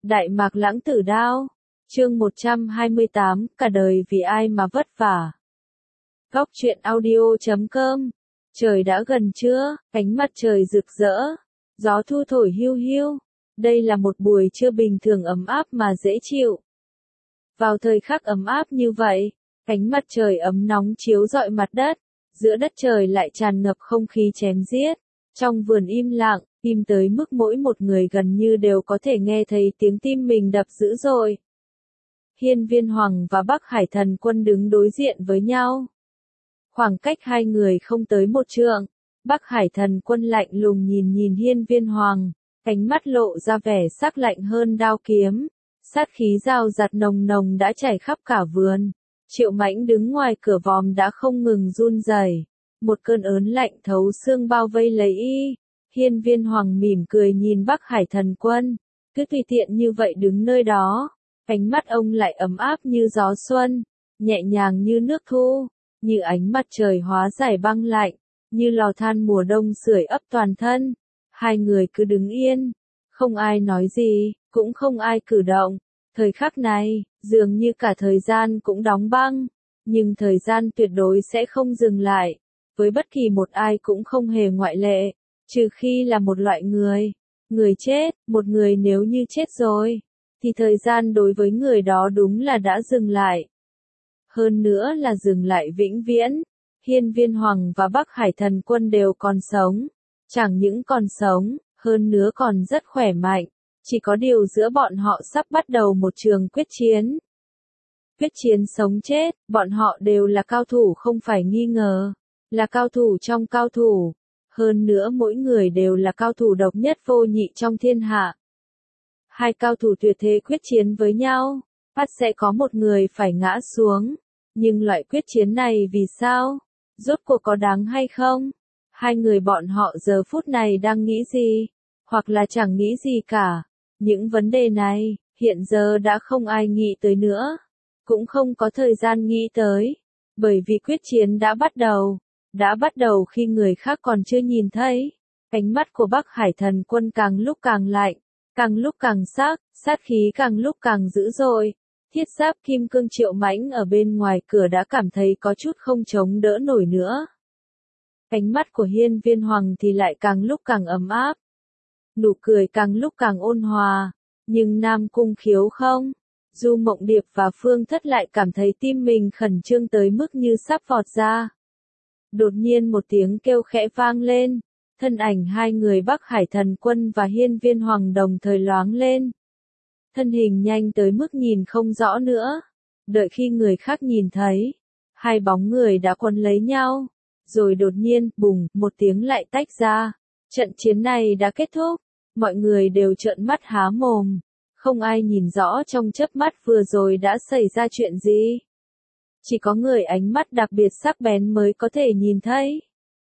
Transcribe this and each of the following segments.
Đại Mạc Lãng Tử Đao, chương 128, cả đời vì ai mà vất vả. Góc truyện audio.com. Trời đã gần trưa, ánh mặt trời rực rỡ, gió thu thổi hiu hiu. Đây là một buổi trưa bình thường ấm áp mà dễ chịu. Vào thời khắc ấm áp như vậy, ánh mặt trời ấm nóng chiếu rọi mặt đất, giữa đất trời lại tràn ngập không khí chém giết. Trong vườn im lặng, im tới mức mỗi một người gần như đều có thể nghe thấy tiếng tim mình đập dữ dội. Hiên Viên Hoàng và Bắc Hải Thần Quân đứng đối diện với nhau. Khoảng cách hai người không tới một trượng. Bắc Hải Thần Quân lạnh lùng nhìn Hiên Viên Hoàng, ánh mắt lộ ra vẻ sắc lạnh hơn đao kiếm. Sát khí rào rạt nồng nồng đã chảy khắp cả vườn. Triệu Mãnh đứng ngoài cửa vòm đã không ngừng run rẩy. Một cơn ớn lạnh thấu xương bao vây lấy y. Hiên Viên Hoàng mỉm cười nhìn Bắc Hải Thần Quân, cứ tùy tiện như vậy đứng nơi đó. Ánh mắt ông lại ấm áp như gió xuân, nhẹ nhàng như nước thu, như ánh mặt trời hóa giải băng lạnh, như lò than mùa đông sưởi ấm toàn thân. Hai người cứ đứng yên, không ai nói gì, cũng không ai cử động. Thời khắc này, dường như cả thời gian cũng đóng băng, nhưng thời gian tuyệt đối sẽ không dừng lại, với bất kỳ một ai cũng không hề ngoại lệ, trừ khi là một loại người. Người chết, một người nếu như chết rồi, thì thời gian đối với người đó đúng là đã dừng lại. Hơn nữa là dừng lại vĩnh viễn. Hiên Viên Hoàng và Bắc Hải Thần Quân đều còn sống. Chẳng những còn sống, hơn nữa còn rất khỏe mạnh. Chỉ có điều giữa bọn họ sắp bắt đầu một trường quyết chiến. Quyết chiến sống chết, bọn họ đều là cao thủ không phải nghi ngờ. Là cao thủ trong cao thủ. Hơn nữa mỗi người đều là cao thủ độc nhất vô nhị trong thiên hạ. Hai cao thủ tuyệt thế quyết chiến với nhau, bắt sẽ có một người phải ngã xuống. Nhưng loại quyết chiến này vì sao? Rốt cuộc có đáng hay không? Hai người bọn họ giờ phút này đang nghĩ gì? Hoặc là chẳng nghĩ gì cả. Những vấn đề này, hiện giờ đã không ai nghĩ tới nữa. Cũng không có thời gian nghĩ tới. Bởi vì quyết chiến đã bắt đầu. Đã bắt đầu khi người khác còn chưa nhìn thấy. Ánh mắt của Bắc Hải Thần Quân càng lúc càng lạnh, càng lúc càng sắc, sát khí càng lúc càng dữ dội. Thiết giáp kim cương Triệu Mãnh ở bên ngoài cửa đã cảm thấy có chút không chống đỡ nổi nữa. Ánh mắt của Hiên Viên Hoàng thì lại càng lúc càng ấm áp. Nụ cười càng lúc càng ôn hòa. Nhưng Nam Cung Khiếu không. Du Mộng Điệp và Phương Thất lại cảm thấy tim mình khẩn trương tới mức như sắp vọt ra. Đột nhiên một tiếng kêu khẽ vang lên. Thân ảnh hai người Bắc Hải Thần Quân và Hiên Viên Hoàng đồng thời loáng lên. Thân hình nhanh tới mức nhìn không rõ nữa. Đợi khi người khác nhìn thấy, hai bóng người đã quấn lấy nhau. Rồi đột nhiên, bùng, một tiếng lại tách ra. Trận chiến này đã kết thúc. Mọi người đều trợn mắt há mồm. Không ai nhìn rõ trong chớp mắt vừa rồi đã xảy ra chuyện gì. Chỉ có người ánh mắt đặc biệt sắc bén mới có thể nhìn thấy.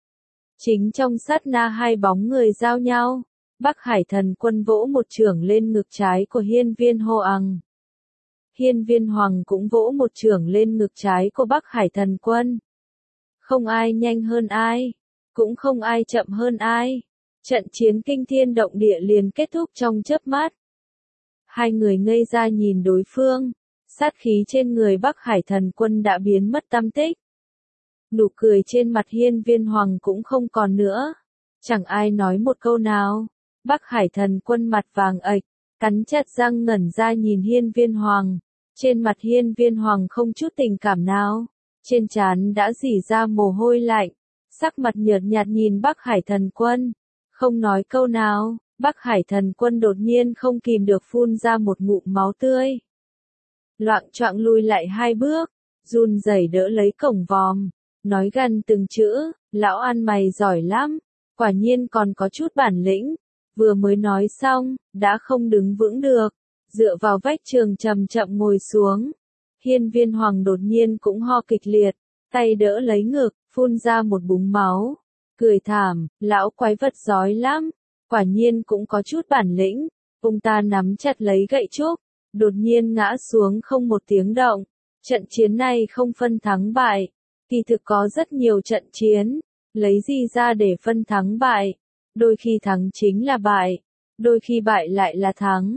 Chính trong sát na hai bóng người giao nhau, Bắc Hải Thần Quân vỗ một chưởng lên ngực trái của Hiên Viên Hoàng. Hiên Viên Hoàng cũng vỗ một chưởng lên ngực trái của Bắc Hải Thần Quân. Không ai nhanh hơn ai, cũng không ai chậm hơn ai. Trận chiến kinh thiên động địa liền kết thúc trong chớp mắt. Hai người ngây ra nhìn đối phương, sát khí trên người Bắc Hải Thần Quân đã biến mất tăm tích. Nụ cười trên mặt Hiên Viên Hoàng cũng không còn nữa. Chẳng ai nói một câu nào. Bắc Hải Thần Quân mặt vàng ệch, cắn chặt răng ngẩn ra nhìn Hiên Viên Hoàng. Trên mặt Hiên Viên Hoàng không chút tình cảm nào. Trên trán đã rỉ ra mồ hôi lạnh. Sắc mặt nhợt nhạt nhìn Bắc Hải Thần Quân. Không nói câu nào, Bắc Hải Thần Quân đột nhiên không kìm được phun ra một ngụm máu tươi. Loạng choạng lùi lại hai bước, run rẩy đỡ lấy cổng vòm. Nói gần từng chữ, lão ăn mày giỏi lắm, quả nhiên còn có chút bản lĩnh. Vừa mới nói xong, đã không đứng vững được, dựa vào vách tường chậm chậm ngồi xuống. Hiên Viên Hoàng đột nhiên cũng ho kịch liệt, tay đỡ lấy ngực, phun ra một búng máu. Cười thảm, lão quái vật giỏi lắm, quả nhiên cũng có chút bản lĩnh. Ông ta nắm chặt lấy gậy trúc, đột nhiên ngã xuống không một tiếng động. Trận chiến này không phân thắng bại. Kỳ thực có rất nhiều trận chiến, lấy gì ra để phân thắng bại. Đôi khi thắng chính là bại, đôi khi bại lại là thắng.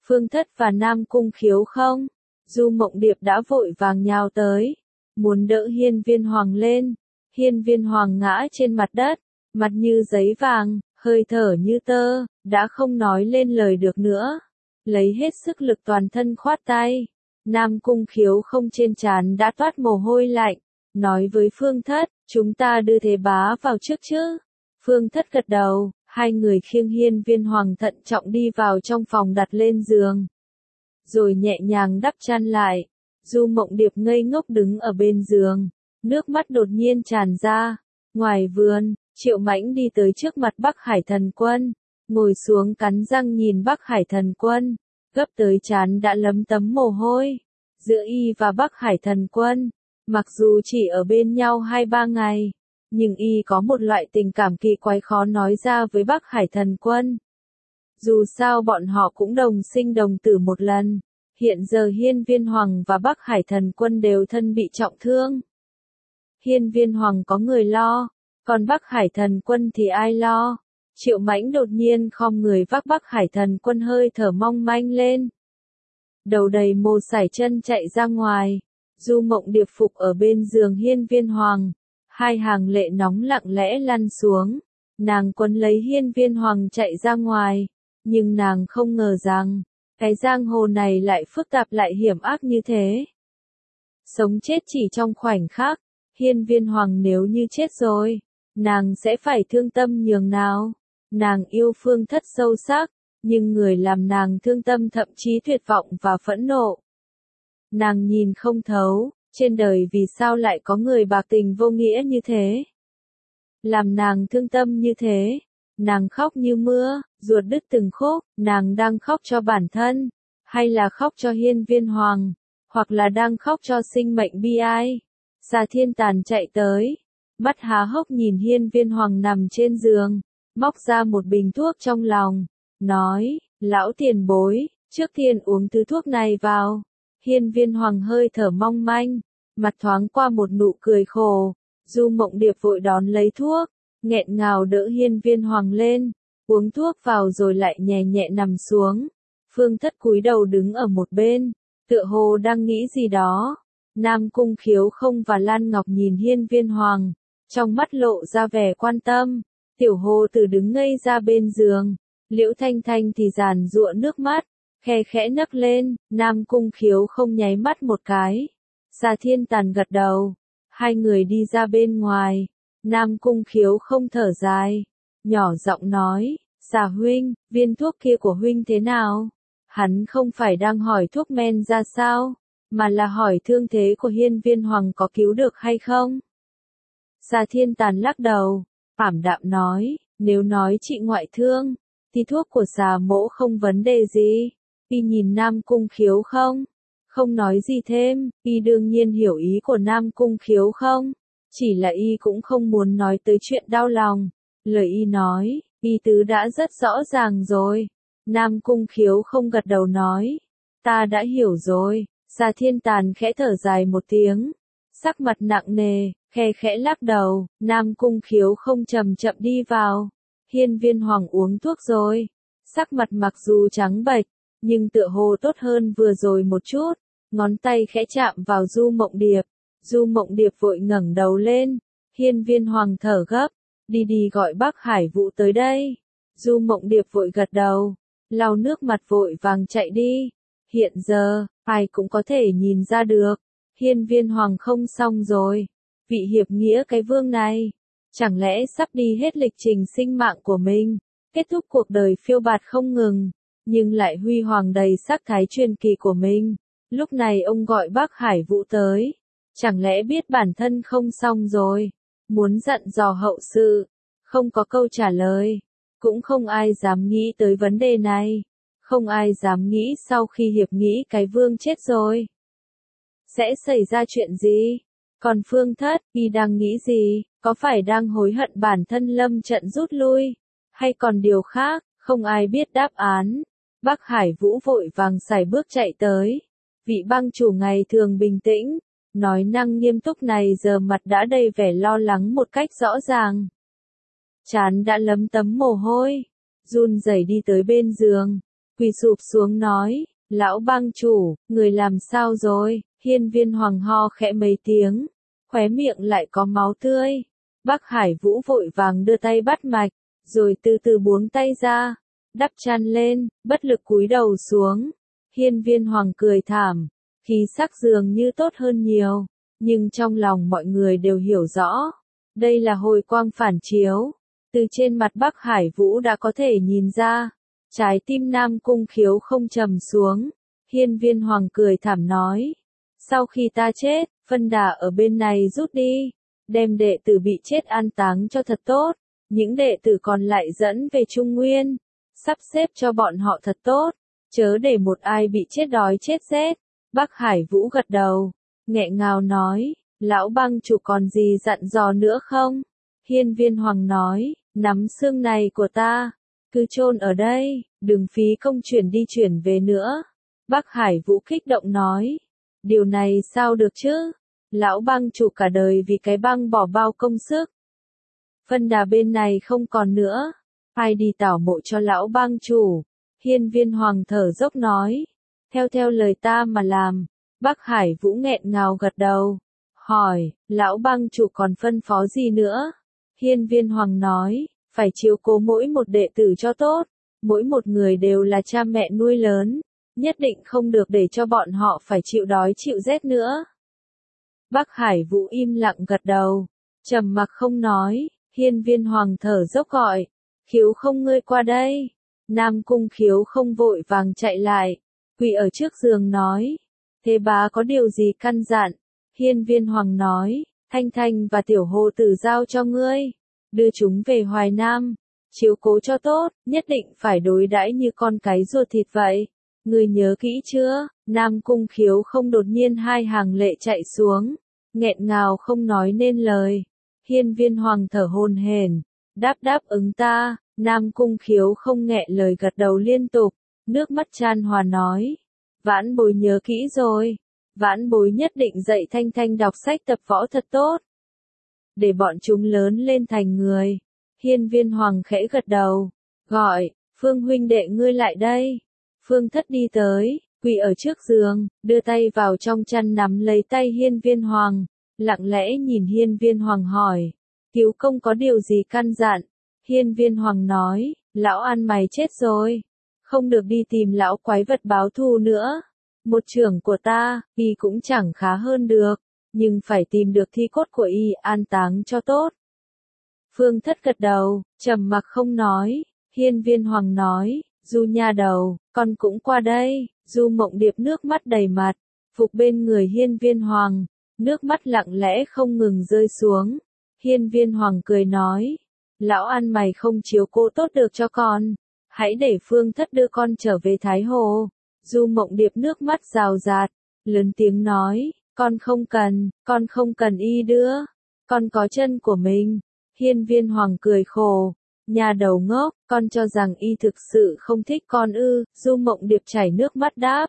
Phương Thất và Nam Cung Khiếu không? Du Mộng Điệp đã vội vàng nhào tới, muốn đỡ Hiên Viên Hoàng lên. Hiên Viên Hoàng ngã trên mặt đất, mặt như giấy vàng, hơi thở như tơ, đã không nói lên lời được nữa. Lấy hết sức lực toàn thân khoát tay. Nam Cung Khiếu không trên trán đã toát mồ hôi lạnh, nói với Phương Thất, chúng ta đưa Thế Bá vào trước chứ. Phương Thất gật đầu, hai người khiêng Hiên Viên Hoàng thận trọng đi vào trong phòng đặt lên giường. Rồi nhẹ nhàng đắp chăn lại. Du Mộng Điệp ngây ngốc đứng ở bên giường, nước mắt đột nhiên tràn ra. Ngoài vườn, Triệu Mãnh đi tới trước mặt Bắc Hải Thần Quân, ngồi xuống cắn răng nhìn Bắc Hải Thần Quân, gấp tới trán đã lấm tấm mồ hôi. Giữa y và Bắc Hải Thần Quân, mặc dù chỉ ở bên nhau 2-3 ngày, nhưng y có một loại tình cảm kỳ quái khó nói ra với Bắc Hải Thần Quân. Dù sao bọn họ cũng đồng sinh đồng tử một lần, hiện giờ Hiên Viên Hoàng và Bắc Hải Thần Quân đều thân bị trọng thương. Hiên Viên Hoàng có người lo, còn Bắc Hải Thần Quân thì ai lo? Triệu Mãnh đột nhiên khom người vác Bắc Hải Thần Quân hơi thở mong manh lên. Đầu đầy mồ sải chân chạy ra ngoài. Du Mộng Điệp phục ở bên giường Hiên Viên Hoàng, hai hàng lệ nóng lặng lẽ lăn xuống. Nàng quấn lấy Hiên Viên Hoàng chạy ra ngoài, nhưng nàng không ngờ rằng, cái giang hồ này lại phức tạp lại hiểm ác như thế. Sống chết chỉ trong khoảnh khắc, Hiên Viên Hoàng nếu như chết rồi, nàng sẽ phải thương tâm nhường nào. Nàng yêu Phương Thất sâu sắc, nhưng người làm nàng thương tâm thậm chí tuyệt vọng và phẫn nộ. Nàng nhìn không thấu, trên đời vì sao lại có người bạc tình vô nghĩa như thế. Làm nàng thương tâm như thế, nàng khóc như mưa, ruột đứt từng khúc, nàng đang khóc cho bản thân, hay là khóc cho Hiên Viên Hoàng, hoặc là đang khóc cho sinh mệnh bi ai. Xà Thiên Tàn chạy tới, mắt há hốc nhìn Hiên Viên Hoàng nằm trên giường, móc ra một bình thuốc trong lòng, nói, lão tiền bối, trước tiên uống thứ thuốc này vào. Hiên Viên Hoàng hơi thở mong manh, mặt thoáng qua một nụ cười khổ. Du Mộng Điệp vội đón lấy thuốc, nghẹn ngào đỡ Hiên Viên Hoàng lên, uống thuốc vào rồi lại nhẹ nhẹ nằm xuống. Phương Thất cúi đầu đứng ở một bên, tựa hồ đang nghĩ gì đó. Nam Cung Khiếu không và Lan Ngọc nhìn Hiên Viên Hoàng, trong mắt lộ ra vẻ quan tâm. Tiểu Hồ Tử đứng ngây ra bên giường, Liễu Thanh Thanh thì giàn giụa nước mắt, khe khẽ nấc lên. Nam Cung Khiếu không nháy mắt một cái. Xà Thiên Tàn gật đầu, hai người đi ra bên ngoài. Nam Cung Khiếu không thở dài, nhỏ giọng nói, Xà huynh, viên thuốc kia của huynh thế nào? Hắn không phải đang hỏi thuốc men ra sao, mà là hỏi thương thế của Hiên Viên Hoàng có cứu được hay không? Xà Thiên Tàn lắc đầu, ảm đạm nói, nếu nói trị ngoại thương, thì thuốc của Xà mỗ không vấn đề gì. Y nhìn Nam Cung Khiếu không nói gì thêm. Y đương nhiên hiểu ý của Nam Cung Khiếu không, chỉ là y cũng không muốn nói tới chuyện đau lòng. Lời y nói, y tứ đã rất rõ ràng rồi. Nam Cung Khiếu không gật đầu nói, ta đã hiểu rồi. Xà Thiên Tàn khẽ thở dài một tiếng, sắc mặt nặng nề, khẽ lắc đầu. Nam Cung Khiếu không chậm chậm đi vào. Hiên Viên Hoàng uống thuốc rồi, sắc mặt mặc dù trắng bệch, nhưng tựa hồ tốt hơn vừa rồi một chút. Ngón tay khẽ chạm vào Du Mộng Điệp. Du Mộng Điệp vội ngẩng đầu lên. Hiên Viên Hoàng thở gấp, đi gọi Bắc Hải Vũ tới đây. Du Mộng Điệp vội gật đầu, lau nước mặt vội vàng chạy đi. Hiện giờ, ai cũng có thể nhìn ra được, Hiên Viên Hoàng không xong rồi. Vị hiệp nghĩa cái vương này, chẳng lẽ sắp đi hết lịch trình sinh mạng của mình, kết thúc cuộc đời phiêu bạt không ngừng, nhưng lại huy hoàng đầy sắc thái truyền kỳ của mình. Lúc này ông gọi Bắc Hải Vũ tới, chẳng lẽ biết bản thân không xong rồi, muốn dặn dò hậu sự, không có câu trả lời. Cũng không ai dám nghĩ tới vấn đề này, không ai dám nghĩ sau khi hiệp nghĩ cái vương chết rồi, sẽ xảy ra chuyện gì. Còn Phương Thất, y đang nghĩ gì, có phải đang hối hận bản thân lâm trận rút lui, hay còn điều khác, không ai biết đáp án. Bắc Hải Vũ vội vàng sải bước chạy tới. Vị bang chủ ngày thường bình tĩnh, nói năng nghiêm túc này giờ mặt đã đầy vẻ lo lắng một cách rõ ràng. Trán đã lấm tấm mồ hôi, run rẩy đi tới bên giường, quỳ sụp xuống nói, lão bang chủ, người làm sao rồi? Hiên Viên Hoàng ho khẽ mấy tiếng, khóe miệng lại có máu tươi. Bắc Hải Vũ vội vàng đưa tay bắt mạch, rồi từ từ buông tay ra, đắp chăn lên, bất lực cúi đầu xuống. Hiên Viên Hoàng cười thảm, khí sắc dường như tốt hơn nhiều, nhưng trong lòng mọi người đều hiểu rõ, đây là hồi quang phản chiếu. Từ trên mặt Bắc Hải Vũ đã có thể nhìn ra, trái tim Nam Cung Khiếu không trầm xuống. Hiên Viên Hoàng cười thảm nói, sau khi ta chết, phân đà ở bên này rút đi, đem đệ tử bị chết an táng cho thật tốt, những đệ tử còn lại dẫn về Trung Nguyên, sắp xếp cho bọn họ thật tốt, chớ để một ai bị chết đói chết rét. Bắc Hải Vũ gật đầu, nghẹn ngào nói, lão bang chủ còn gì dặn dò nữa không? Hiên Viên Hoàng nói, nắm xương này của ta, cứ chôn ở đây, đừng phí công chuyển đi chuyển về nữa. Bắc Hải Vũ kích động nói, điều này sao được chứ? Lão bang chủ cả đời vì cái băng bỏ bao công sức. Phân đà bên này không còn nữa, ai đi tảo mộ cho lão bang chủ? Hiên Viên Hoàng thở dốc nói, theo lời ta mà làm. Bắc Hải Vũ nghẹn ngào gật đầu, hỏi, lão bang chủ còn phân phó gì nữa? Hiên Viên Hoàng nói, phải chiếu cố mỗi một đệ tử cho tốt, mỗi một người đều là cha mẹ nuôi lớn, nhất định không được để cho bọn họ phải chịu đói chịu rét nữa. Bắc Hải Vũ im lặng gật đầu, trầm mặc không nói. Hiên Viên Hoàng thở dốc gọi, Khiếu không ngươi qua đây. Nam Cung Khiếu không vội vàng chạy lại, quỳ ở trước giường nói, thế bá có điều gì căn dặn? Hiên Viên Hoàng nói, Thanh Thanh và Tiểu Hồ Tử giao cho ngươi, đưa chúng về Hoài Nam, chiếu cố cho tốt, nhất định phải đối đãi như con cái ruột thịt vậy. Ngươi nhớ kỹ chưa? Nam Cung Khiếu không đột nhiên hai hàng lệ chạy xuống, nghẹn ngào không nói nên lời. Hiên Viên Hoàng thở hổn hển, đáp ứng ta. Nam Cung Khiếu không nghẹn lời gật đầu liên tục, nước mắt chan hòa nói, vãn bối nhớ kỹ rồi, vãn bối nhất định dạy Thanh Thanh đọc sách tập võ thật tốt, để bọn chúng lớn lên thành người. Hiên Viên Hoàng khẽ gật đầu, gọi, Phương huynh đệ ngươi lại đây. Phương Thất đi tới, quỳ ở trước giường, đưa tay vào trong chăn nắm lấy tay Hiên Viên Hoàng, lặng lẽ nhìn Hiên Viên Hoàng hỏi, Cứu công có điều gì căn dặn? Hiên Viên Hoàng nói, lão ăn mày chết rồi, không được đi tìm lão quái vật báo thù nữa. Một trưởng của ta, y cũng chẳng khá hơn được, nhưng phải tìm được thi cốt của y an táng cho tốt. Phương Thất gật đầu, trầm mặc không nói. Hiên Viên Hoàng nói, Du nha đầu, con cũng qua đây. Du Mộng Điệp nước mắt đầy mặt, phục bên người Hiên Viên Hoàng, nước mắt lặng lẽ không ngừng rơi xuống. Hiên Viên Hoàng cười nói, lão ăn mày không chiếu cố tốt được cho con, hãy để Phương Thất đưa con trở về Thái Hồ. Du Mộng Điệp nước mắt rào rạt, lớn tiếng nói, con không cần y đưa, con có chân của mình. Hiên Viên Hoàng cười khổ, nhà đầu ngốc, con cho rằng y thực sự không thích con ư? Du Mộng Điệp chảy nước mắt đáp,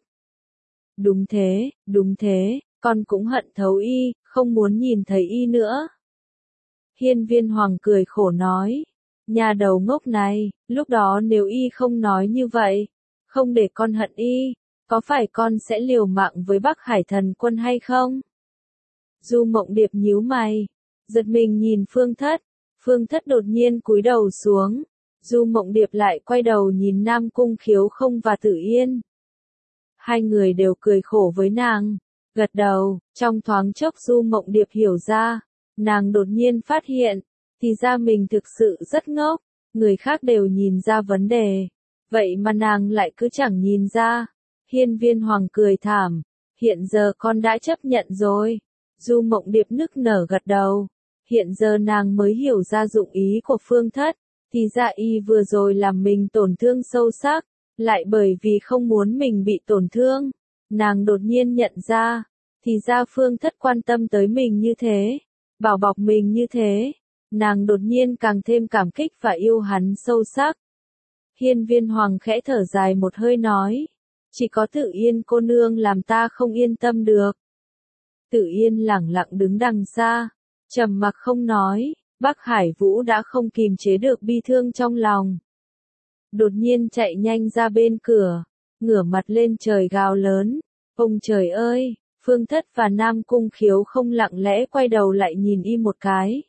đúng thế, con cũng hận thấu y, không muốn nhìn thấy y nữa. Hiên Viên Hoàng cười khổ nói, nhà đầu ngốc này, lúc đó nếu y không nói như vậy, không để con hận y, có phải con sẽ liều mạng với Bắc Hải Thần Quân hay không? Du Mộng Điệp nhíu mày, giật mình nhìn Phương Thất. Phương Thất đột nhiên cúi đầu xuống, Du Mộng Điệp lại quay đầu nhìn Nam Cung Khiếu không và Tử Yên. Hai người đều cười khổ với nàng, gật đầu. Trong thoáng chốc Du Mộng Điệp hiểu ra, nàng đột nhiên phát hiện, thì ra mình thực sự rất ngốc, người khác đều nhìn ra vấn đề, vậy mà nàng lại cứ chẳng nhìn ra. Hiên Viên Hoàng cười thảm, hiện giờ con đã chấp nhận rồi. Du Mộng Điệp nức nở gật đầu, hiện giờ nàng mới hiểu ra dụng ý của Phương Thất, thì ra y vừa rồi làm mình tổn thương sâu sắc, lại bởi vì không muốn mình bị tổn thương. Nàng đột nhiên nhận ra, thì ra Phương Thất quan tâm tới mình như thế, bảo bọc mình như thế, nàng đột nhiên càng thêm cảm kích và yêu hắn sâu sắc. Hiên Viên Hoàng khẽ thở dài một hơi nói, chỉ có Tử Yên cô nương làm ta không yên tâm được. Tử Yên lẳng lặng đứng đằng xa, trầm mặc không nói. Bắc Hải Vũ đã không kìm chế được bi thương trong lòng. đột nhiên chạy nhanh ra bên cửa, ngửa mặt lên trời gào lớn, ông trời ơi, Phương Thất và Nam Cung Khiếu không lặng lẽ quay đầu lại nhìn y một cái.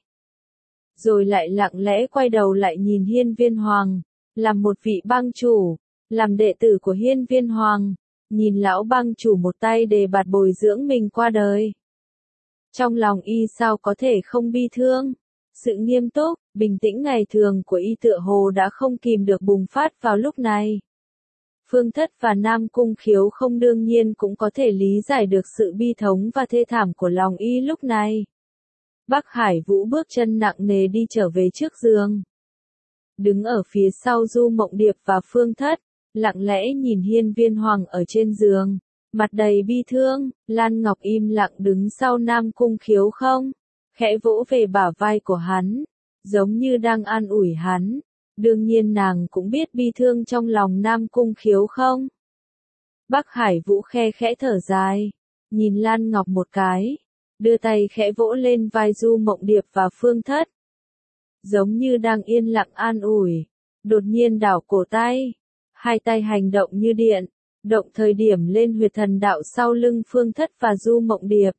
Rồi lại lặng lẽ quay đầu lại nhìn Hiên Viên Hoàng, làm một vị bang chủ, làm đệ tử của Hiên Viên Hoàng, nhìn lão bang chủ một tay đề bạt bồi dưỡng mình qua đời. Trong lòng y sao có thể không bi thương, sự nghiêm túc, bình tĩnh ngày thường của y tựa hồ đã không kìm được bùng phát vào lúc này. Phương Thất và Nam Cung Khiếu không đương nhiên cũng có thể lý giải được sự bi thống và thê thảm của lòng y lúc này. Bắc Hải Vũ bước chân nặng nề đi trở về trước giường. Đứng ở phía sau Du Mộng Điệp và Phương Thất, lặng lẽ nhìn Hiên Viên Hoàng ở trên giường, mặt đầy bi thương. Lan Ngọc im lặng đứng sau Nam Cung Khiếu không, khẽ vỗ về bả vai của hắn, giống như đang an ủi hắn. Đương nhiên nàng cũng biết bi thương trong lòng Nam Cung Khiếu không. Bắc Hải Vũ khe khẽ thở dài, nhìn Lan Ngọc một cái, đưa tay khẽ vỗ lên vai Du Mộng Điệp và Phương Thất. Giống như đang yên lặng an ủi, đột nhiên đảo cổ tay, hai tay hành động như điện, động thời điểm lên huyệt thần đạo sau lưng Phương Thất và Du Mộng Điệp.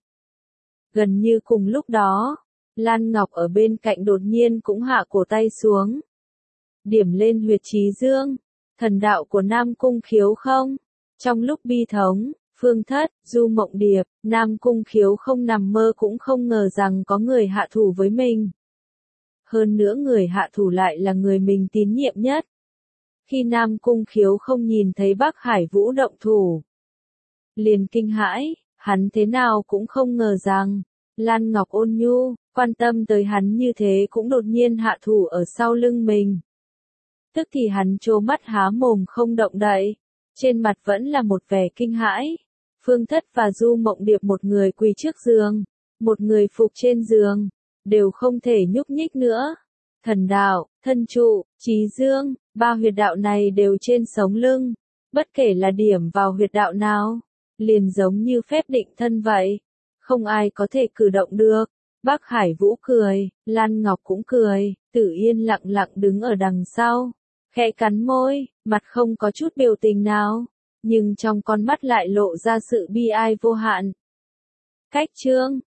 Gần như cùng lúc đó, Lan Ngọc ở bên cạnh đột nhiên cũng hạ cổ tay xuống. Điểm lên huyệt trí dương, thần đạo của Nam Cung Khiếu không. Trong lúc bi thống, Phương Thất, Du Mộng Điệp, Nam Cung Khiếu không nằm mơ cũng không ngờ rằng có người hạ thủ với mình. Hơn nữa người hạ thủ lại là người mình tín nhiệm nhất. Khi Nam Cung Khiếu không nhìn thấy Bắc Hải Vũ động thủ, liền kinh hãi, hắn thế nào cũng không ngờ rằng, Lan Ngọc ôn nhu, quan tâm tới hắn như thế cũng đột nhiên hạ thủ ở sau lưng mình. Tức thì hắn trố mắt há mồm không động đậy, trên mặt vẫn là một vẻ kinh hãi. Phương Thất và Du Mộng Điệp một người quỳ trước giường, một người phục trên giường, đều không thể nhúc nhích nữa. Thần đạo, thân trụ, trí dương, ba huyệt đạo này đều trên sống lưng, bất kể là điểm vào huyệt đạo nào, liền giống như phép định thân vậy, không ai có thể cử động được. Bắc Hải Vũ cười, Lan Ngọc cũng cười, Tử Yên lặng lặng đứng ở đằng sau, khẽ cắn môi, mặt không có chút biểu tình nào, nhưng trong con mắt lại lộ ra sự bi ai vô hạn. Cách chương